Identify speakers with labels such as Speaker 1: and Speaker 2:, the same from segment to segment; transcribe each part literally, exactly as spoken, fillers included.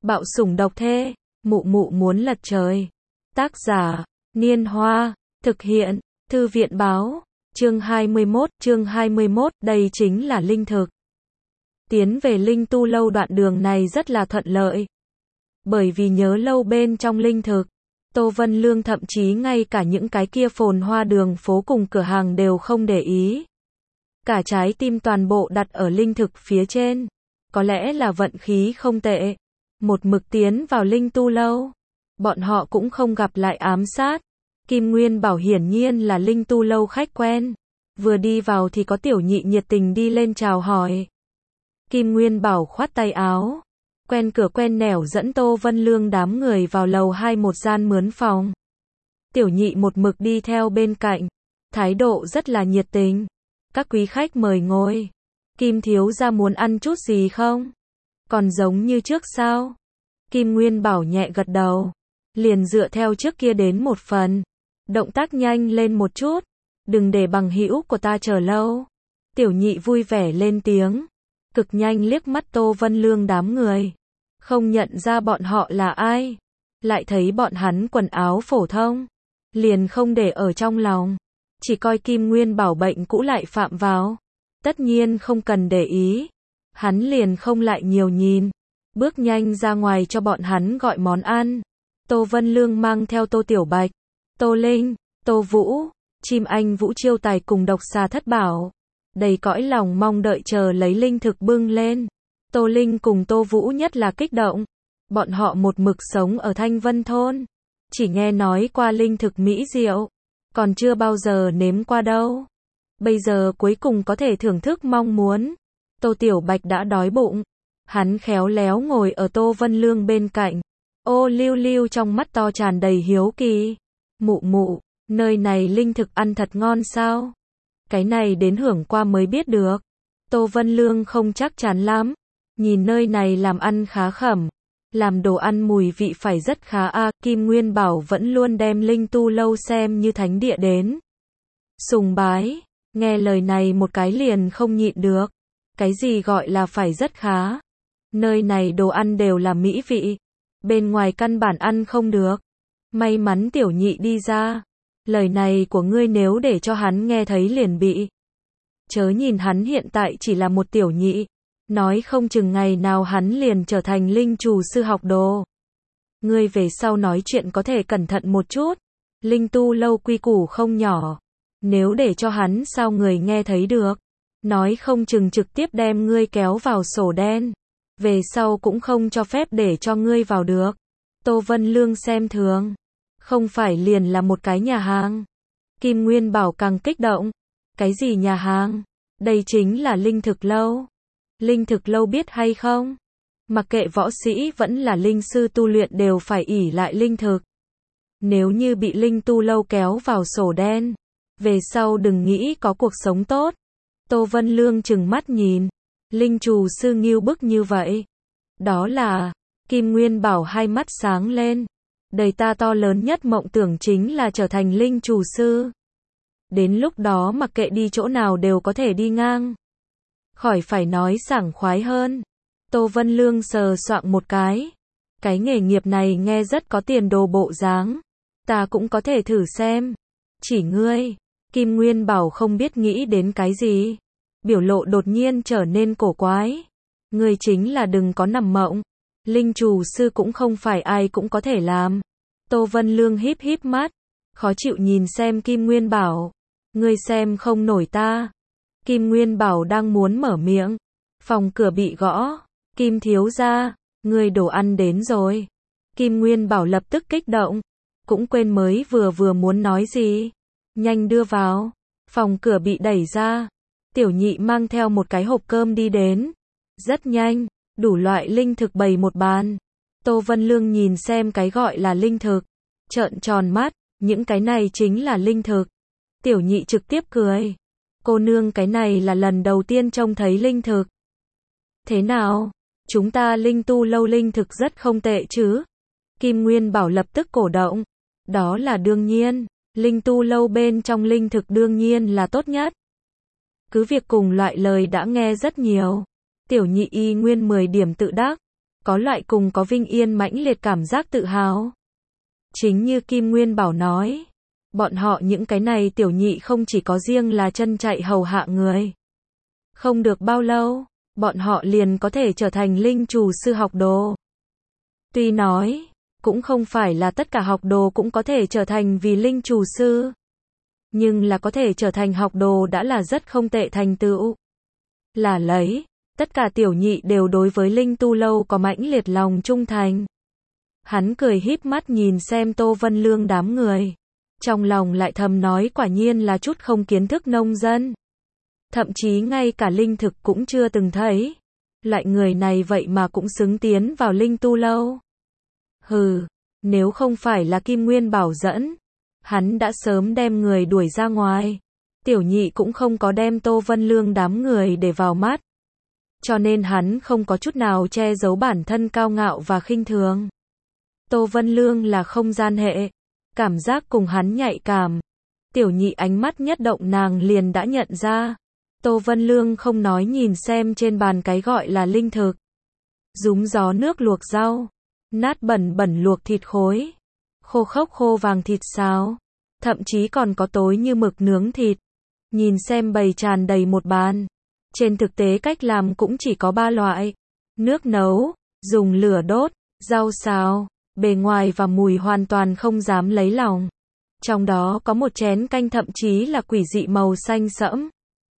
Speaker 1: Bạo sủng độc thê, mụ mụ muốn lật trời. Tác giả, Niên Hoa, thực hiện, Thư viện Báo, chương hai mươi mốt, chương hai mươi mốt, đây chính là linh thực. Tiến về linh tu lâu đoạn đường này rất là thuận lợi. Bởi vì nhớ lâu bên trong linh thực, Tô Vân Lương thậm chí ngay cả những cái kia phồn hoa đường phố cùng cửa hàng đều không để ý. Cả trái tim toàn bộ đặt ở linh thực phía trên. Có lẽ là vận khí không tệ. Một mực tiến vào linh tu lâu. Bọn họ cũng không gặp lại ám sát. Kim Nguyên Bảo hiển nhiên là linh tu lâu khách quen. Vừa đi vào thì có tiểu nhị nhiệt tình đi lên chào hỏi. Kim Nguyên Bảo khoát tay áo. Quen cửa quen nẻo dẫn Tô Vân Lương đám người vào lầu hai một gian mướn phòng. Tiểu nhị một mực đi theo bên cạnh. Thái độ rất là nhiệt tình. Các quý khách mời ngồi. Kim thiếu gia muốn ăn chút gì không? Còn giống như trước sao? Kim Nguyên Bảo nhẹ gật đầu. Liền dựa theo trước kia đến một phần. Động tác nhanh lên một chút. Đừng để bằng hữu của ta chờ lâu. Tiểu nhị vui vẻ lên tiếng. Cực nhanh liếc mắt Tô Vân Lương đám người. Không nhận ra bọn họ là ai. Lại thấy bọn hắn quần áo phổ thông. Liền không để ở trong lòng. Chỉ coi Kim Nguyên Bảo bệnh cũ lại phạm vào. Tất nhiên không cần để ý. Hắn liền không lại nhiều nhìn. Bước nhanh ra ngoài cho bọn hắn gọi món ăn. Tô Vân Lương mang theo Tô Tiểu Bạch, Tô Linh, Tô Vũ, Chim Anh Vũ Chiêu Tài cùng Độc Xà Thất Bảo. Đầy cõi lòng mong đợi chờ lấy linh thực bưng lên. Tô Linh cùng Tô Vũ nhất là kích động. Bọn họ một mực sống ở Thanh Vân Thôn. Chỉ nghe nói qua linh thực mỹ diệu. Còn chưa bao giờ nếm qua đâu. Bây giờ cuối cùng có thể thưởng thức mong muốn. Tô Tiểu Bạch đã đói bụng. Hắn khéo léo ngồi ở Tô Vân Lương bên cạnh. Ô Lưu Lưu trong mắt to tràn đầy hiếu kỳ. Mụ mụ, nơi này linh thực ăn thật ngon sao? Cái này đến hưởng qua mới biết được. Tô Vân Lương không chắc chắn lắm. Nhìn nơi này làm ăn khá khẩm. Làm đồ ăn mùi vị phải rất khá a. À, Kim Nguyên Bảo vẫn luôn đem linh tu lâu xem như thánh địa đến. Sùng bái. Nghe lời này một cái liền không nhịn được. Cái gì gọi là phải rất khá? Nơi này đồ ăn đều là mỹ vị. Bên ngoài căn bản ăn không được. May mắn tiểu nhị đi ra. Lời này của ngươi nếu để cho hắn nghe thấy liền bị. Chớ nhìn hắn hiện tại chỉ là một tiểu nhị. Nói không chừng ngày nào hắn liền trở thành linh trù sư học đồ. Ngươi về sau nói chuyện có thể cẩn thận một chút. Linh tu lâu quy củ không nhỏ. Nếu để cho hắn sao người nghe thấy được. Nói không chừng trực tiếp đem ngươi kéo vào sổ đen. Về sau cũng không cho phép để cho ngươi vào được. Tô Vân Lương xem thường. Không phải liền là một cái nhà hàng. Kim Nguyên Bảo càng kích động. Cái gì nhà hàng? Đây chính là linh thực lâu. Linh thực lâu biết hay không? Mặc kệ võ sĩ vẫn là linh sư tu luyện đều phải ỷ lại linh thực. Nếu như bị linh tu lâu kéo vào sổ đen. Về sau đừng nghĩ có cuộc sống tốt. Tô Vân Lương trừng mắt nhìn. Linh trù sư nghiêu bức như vậy. Đó là, Kim Nguyên Bảo hai mắt sáng lên. Đời ta to lớn nhất mộng tưởng chính là trở thành linh trù sư. Đến lúc đó mặc kệ đi chỗ nào đều có thể đi ngang. Khỏi phải nói sảng khoái hơn. Tô Vân Lương sờ soạng một cái. Cái nghề nghiệp này nghe rất có tiền đồ bộ dáng. Ta cũng có thể thử xem. Chỉ ngươi. Kim Nguyên Bảo không biết nghĩ đến cái gì. Biểu lộ đột nhiên trở nên cổ quái. Ngươi chính là đừng có nằm mộng. Linh trù sư cũng không phải ai cũng có thể làm. Tô Vân Lương híp híp mắt. Khó chịu nhìn xem Kim Nguyên Bảo. Ngươi xem không nổi ta. Kim Nguyên Bảo đang muốn mở miệng. Phòng cửa bị gõ. Kim thiếu gia, ngươi đồ ăn đến rồi. Kim Nguyên Bảo lập tức kích động. Cũng quên mới vừa vừa muốn nói gì. Nhanh đưa vào. Phòng cửa bị đẩy ra. Tiểu nhị mang theo một cái hộp cơm đi đến. Rất nhanh, đủ loại linh thực bày một bàn. Tô Vân Lương nhìn xem cái gọi là linh thực. Trợn tròn mắt, những cái này chính là linh thực. Tiểu nhị trực tiếp cười. Cô nương cái này là lần đầu tiên trông thấy linh thực. Thế nào? Chúng ta linh tu lâu linh thực rất không tệ chứ? Kim Nguyên Bảo lập tức cổ động. Đó là đương nhiên. Linh tu lâu bên trong linh thực đương nhiên là tốt nhất. Cứ việc cùng loại lời đã nghe rất nhiều. Tiểu nhị y nguyên mười điểm tự đắc. có loại cùng có vinh yên mãnh liệt cảm giác tự hào. Chính như Kim Nguyên Bảo nói, bọn họ những cái này tiểu nhị không chỉ có riêng là chân chạy hầu hạ người. Không được bao lâu, bọn họ liền có thể trở thành linh chủ sư học đồ. Tuy nói, cũng không phải là tất cả học đồ cũng có thể trở thành vì linh chủ sư. Nhưng là có thể trở thành học đồ đã là rất không tệ thành tựu. Là lấy, tất cả tiểu nhị đều đối với linh tu lâu có mãnh liệt lòng trung thành. Hắn cười híp mắt nhìn xem Tô Vân Lương đám người. Trong lòng lại thầm nói quả nhiên là chút không kiến thức nông dân. Thậm chí ngay cả linh thực cũng chưa từng thấy. Loại người này vậy mà cũng xứng tiến vào linh tu lâu. Hừ, nếu không phải là Kim Nguyên Bảo dẫn, hắn đã sớm đem người đuổi ra ngoài. Tiểu nhị cũng không có đem Tô Vân Lương đám người để vào mắt. Cho nên hắn không có chút nào che giấu bản thân cao ngạo và khinh thường. Tô Vân Lương là không gian hệ, cảm giác cùng hắn nhạy cảm. Tiểu nhị ánh mắt nhất động nàng liền đã nhận ra. Tô Vân Lương không nói nhìn xem trên bàn cái gọi là linh thực. Rúm gió nước luộc rau, nát bẩn bẩn luộc thịt khối, khô khốc khô vàng thịt xào, thậm chí còn có tối như mực nướng thịt. Nhìn xem bày tràn đầy một bàn. Trên thực tế cách làm cũng chỉ có ba loại. Nước nấu, dùng lửa đốt, rau xào, bề ngoài và mùi hoàn toàn không dám lấy lòng. Trong đó có một chén canh thậm chí là quỷ dị màu xanh sẫm.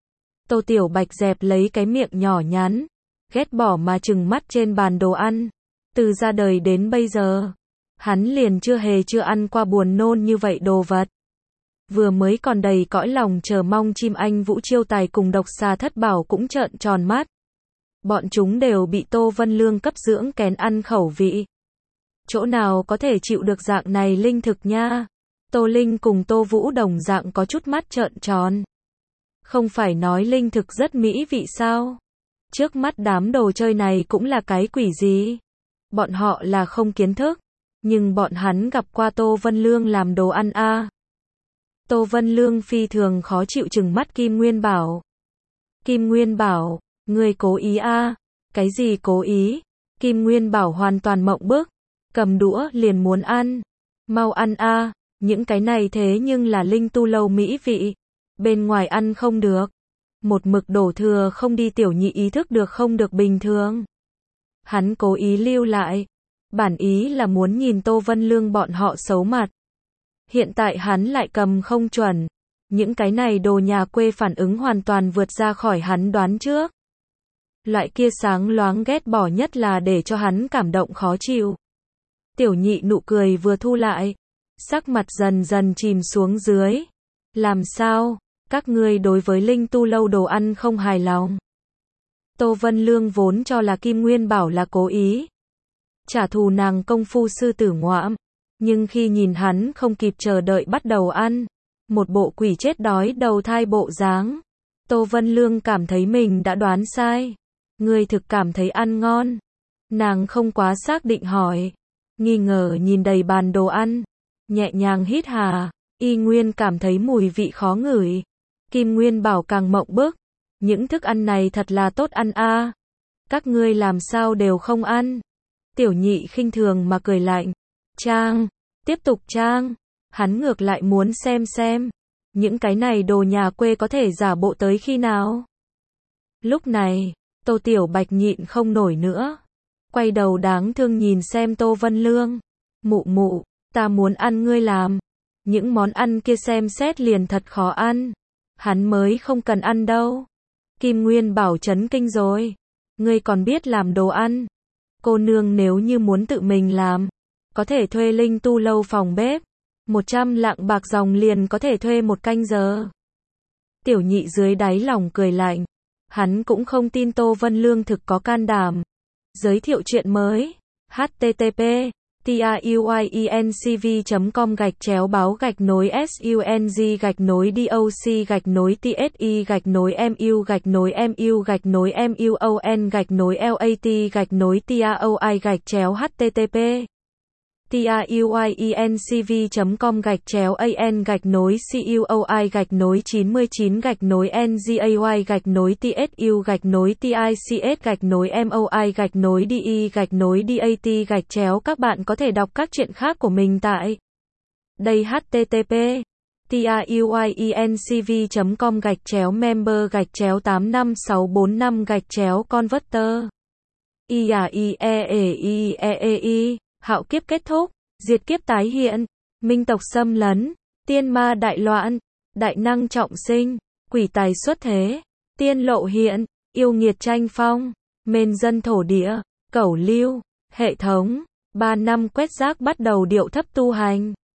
Speaker 1: Tô Tiểu Bạch dẹp lấy cái miệng nhỏ nhắn, ghét bỏ mà trừng mắt trên bàn đồ ăn. Từ ra đời đến bây giờ, hắn liền chưa hề chưa ăn qua buồn nôn như vậy đồ vật. Vừa mới còn đầy cõi lòng chờ mong chim anh Vũ Chiêu Tài cùng độc xà Thất Bảo cũng trợn tròn mắt. Bọn chúng đều bị Tô Vân Lương cấp dưỡng kén ăn khẩu vị. Chỗ nào có thể chịu được dạng này linh thực nha. Tô Linh cùng Tô Vũ đồng dạng có chút mắt trợn tròn. Không phải nói linh thực rất mỹ vị sao? Trước mắt đám đồ chơi này cũng là cái quỷ gì? Bọn họ là không kiến thức, nhưng bọn hắn gặp qua Tô Vân Lương làm đồ ăn a. À. Tô Vân Lương phi thường khó chịu trừng mắt Kim Nguyên Bảo. Kim Nguyên Bảo, ngươi cố ý a? À? Cái gì cố ý? Kim Nguyên Bảo hoàn toàn mộng bức, cầm đũa liền muốn ăn. Mau ăn a, à? Những cái này thế nhưng là linh tu lâu mỹ vị. Bên ngoài ăn không được. Một mực đổ thừa không đi tiểu nhị ý thức được không được bình thường. Hắn cố ý lưu lại. Bản ý là muốn nhìn Tô Vân Lương bọn họ xấu mặt. Hiện tại hắn lại cầm không chuẩn. Những cái này đồ nhà quê phản ứng hoàn toàn vượt ra khỏi hắn đoán trước. Loại kia sáng loáng ghét bỏ nhất là để cho hắn cảm động khó chịu. Tiểu nhị nụ cười vừa thu lại. Sắc mặt dần dần chìm xuống dưới. Làm sao? Các ngươi đối với linh tu lâu đồ ăn không hài lòng. Tô Vân Lương vốn cho là Kim Nguyên Bảo là cố ý trả thù nàng công phu sư tử ngoạm. Nhưng khi nhìn hắn không kịp chờ đợi bắt đầu ăn, một bộ quỷ chết đói đầu thai bộ dáng, Tô Vân Lương cảm thấy mình đã đoán sai. Ngươi thực cảm thấy ăn ngon? Nàng không quá xác định hỏi, nghi ngờ nhìn đầy bàn đồ ăn, nhẹ nhàng hít hà, y nguyên cảm thấy mùi vị khó ngửi. Kim Nguyên Bảo càng mộng bức, những thức ăn này thật là tốt ăn a. À. Các ngươi làm sao đều không ăn? Tiểu nhị khinh thường mà cười lạnh. Trang, tiếp tục trang. Hắn ngược lại muốn xem xem, những cái này đồ nhà quê có thể giả bộ tới khi nào. Lúc này, Tô Tiểu Bạch nhịn không nổi nữa. Quay đầu đáng thương nhìn xem Tô Vân Lương. Mụ mụ, ta muốn ăn ngươi làm. Những món ăn kia xem xét liền thật khó ăn. Hắn mới không cần ăn đâu. Kim Nguyên Bảo chấn kinh rồi. Ngươi còn biết làm đồ ăn. Cô nương nếu như muốn tự mình làm, có thể thuê linh tu lâu phòng bếp. Một trăm lạng bạc dòng liền có thể thuê một canh giờ. Tiểu nhị dưới đáy lòng cười lạnh. Hắn cũng không tin Tô Vân Lương thực có can đảm. Giới thiệu chuyện mới. H T T P truyencv chấm com gạch chéo báo gạch nối sung gạch nối doc gạch nối tsi gạch nối mu gạch nối mu gạch nối muon gạch nối lat gạch nối taoi gạch chéo http tiuyiencv.com gạch chéo an gạch nối cuoi gạch nối chín mươi chín gạch nối ngay gạch nối tsu gạch nối tics gạch nối moi gạch nối de gạch nối dat gạch chéo. Các bạn có thể đọc các chuyện khác của mình tại đây. http tiuyiencv.com gạch chéo member gạch chéo tám năm sáu bốn năm gạch chéo converter. i a i e e i e e i Hạo kiếp kết thúc, diệt kiếp tái hiện, minh tộc xâm lấn, tiên ma đại loạn, đại năng trọng sinh, quỷ tài xuất thế, tiên lộ hiện, yêu nghiệt tranh phong, mên dân thổ địa, cẩu lưu, hệ thống, ba năm quét rác bắt đầu điệu thấp tu hành.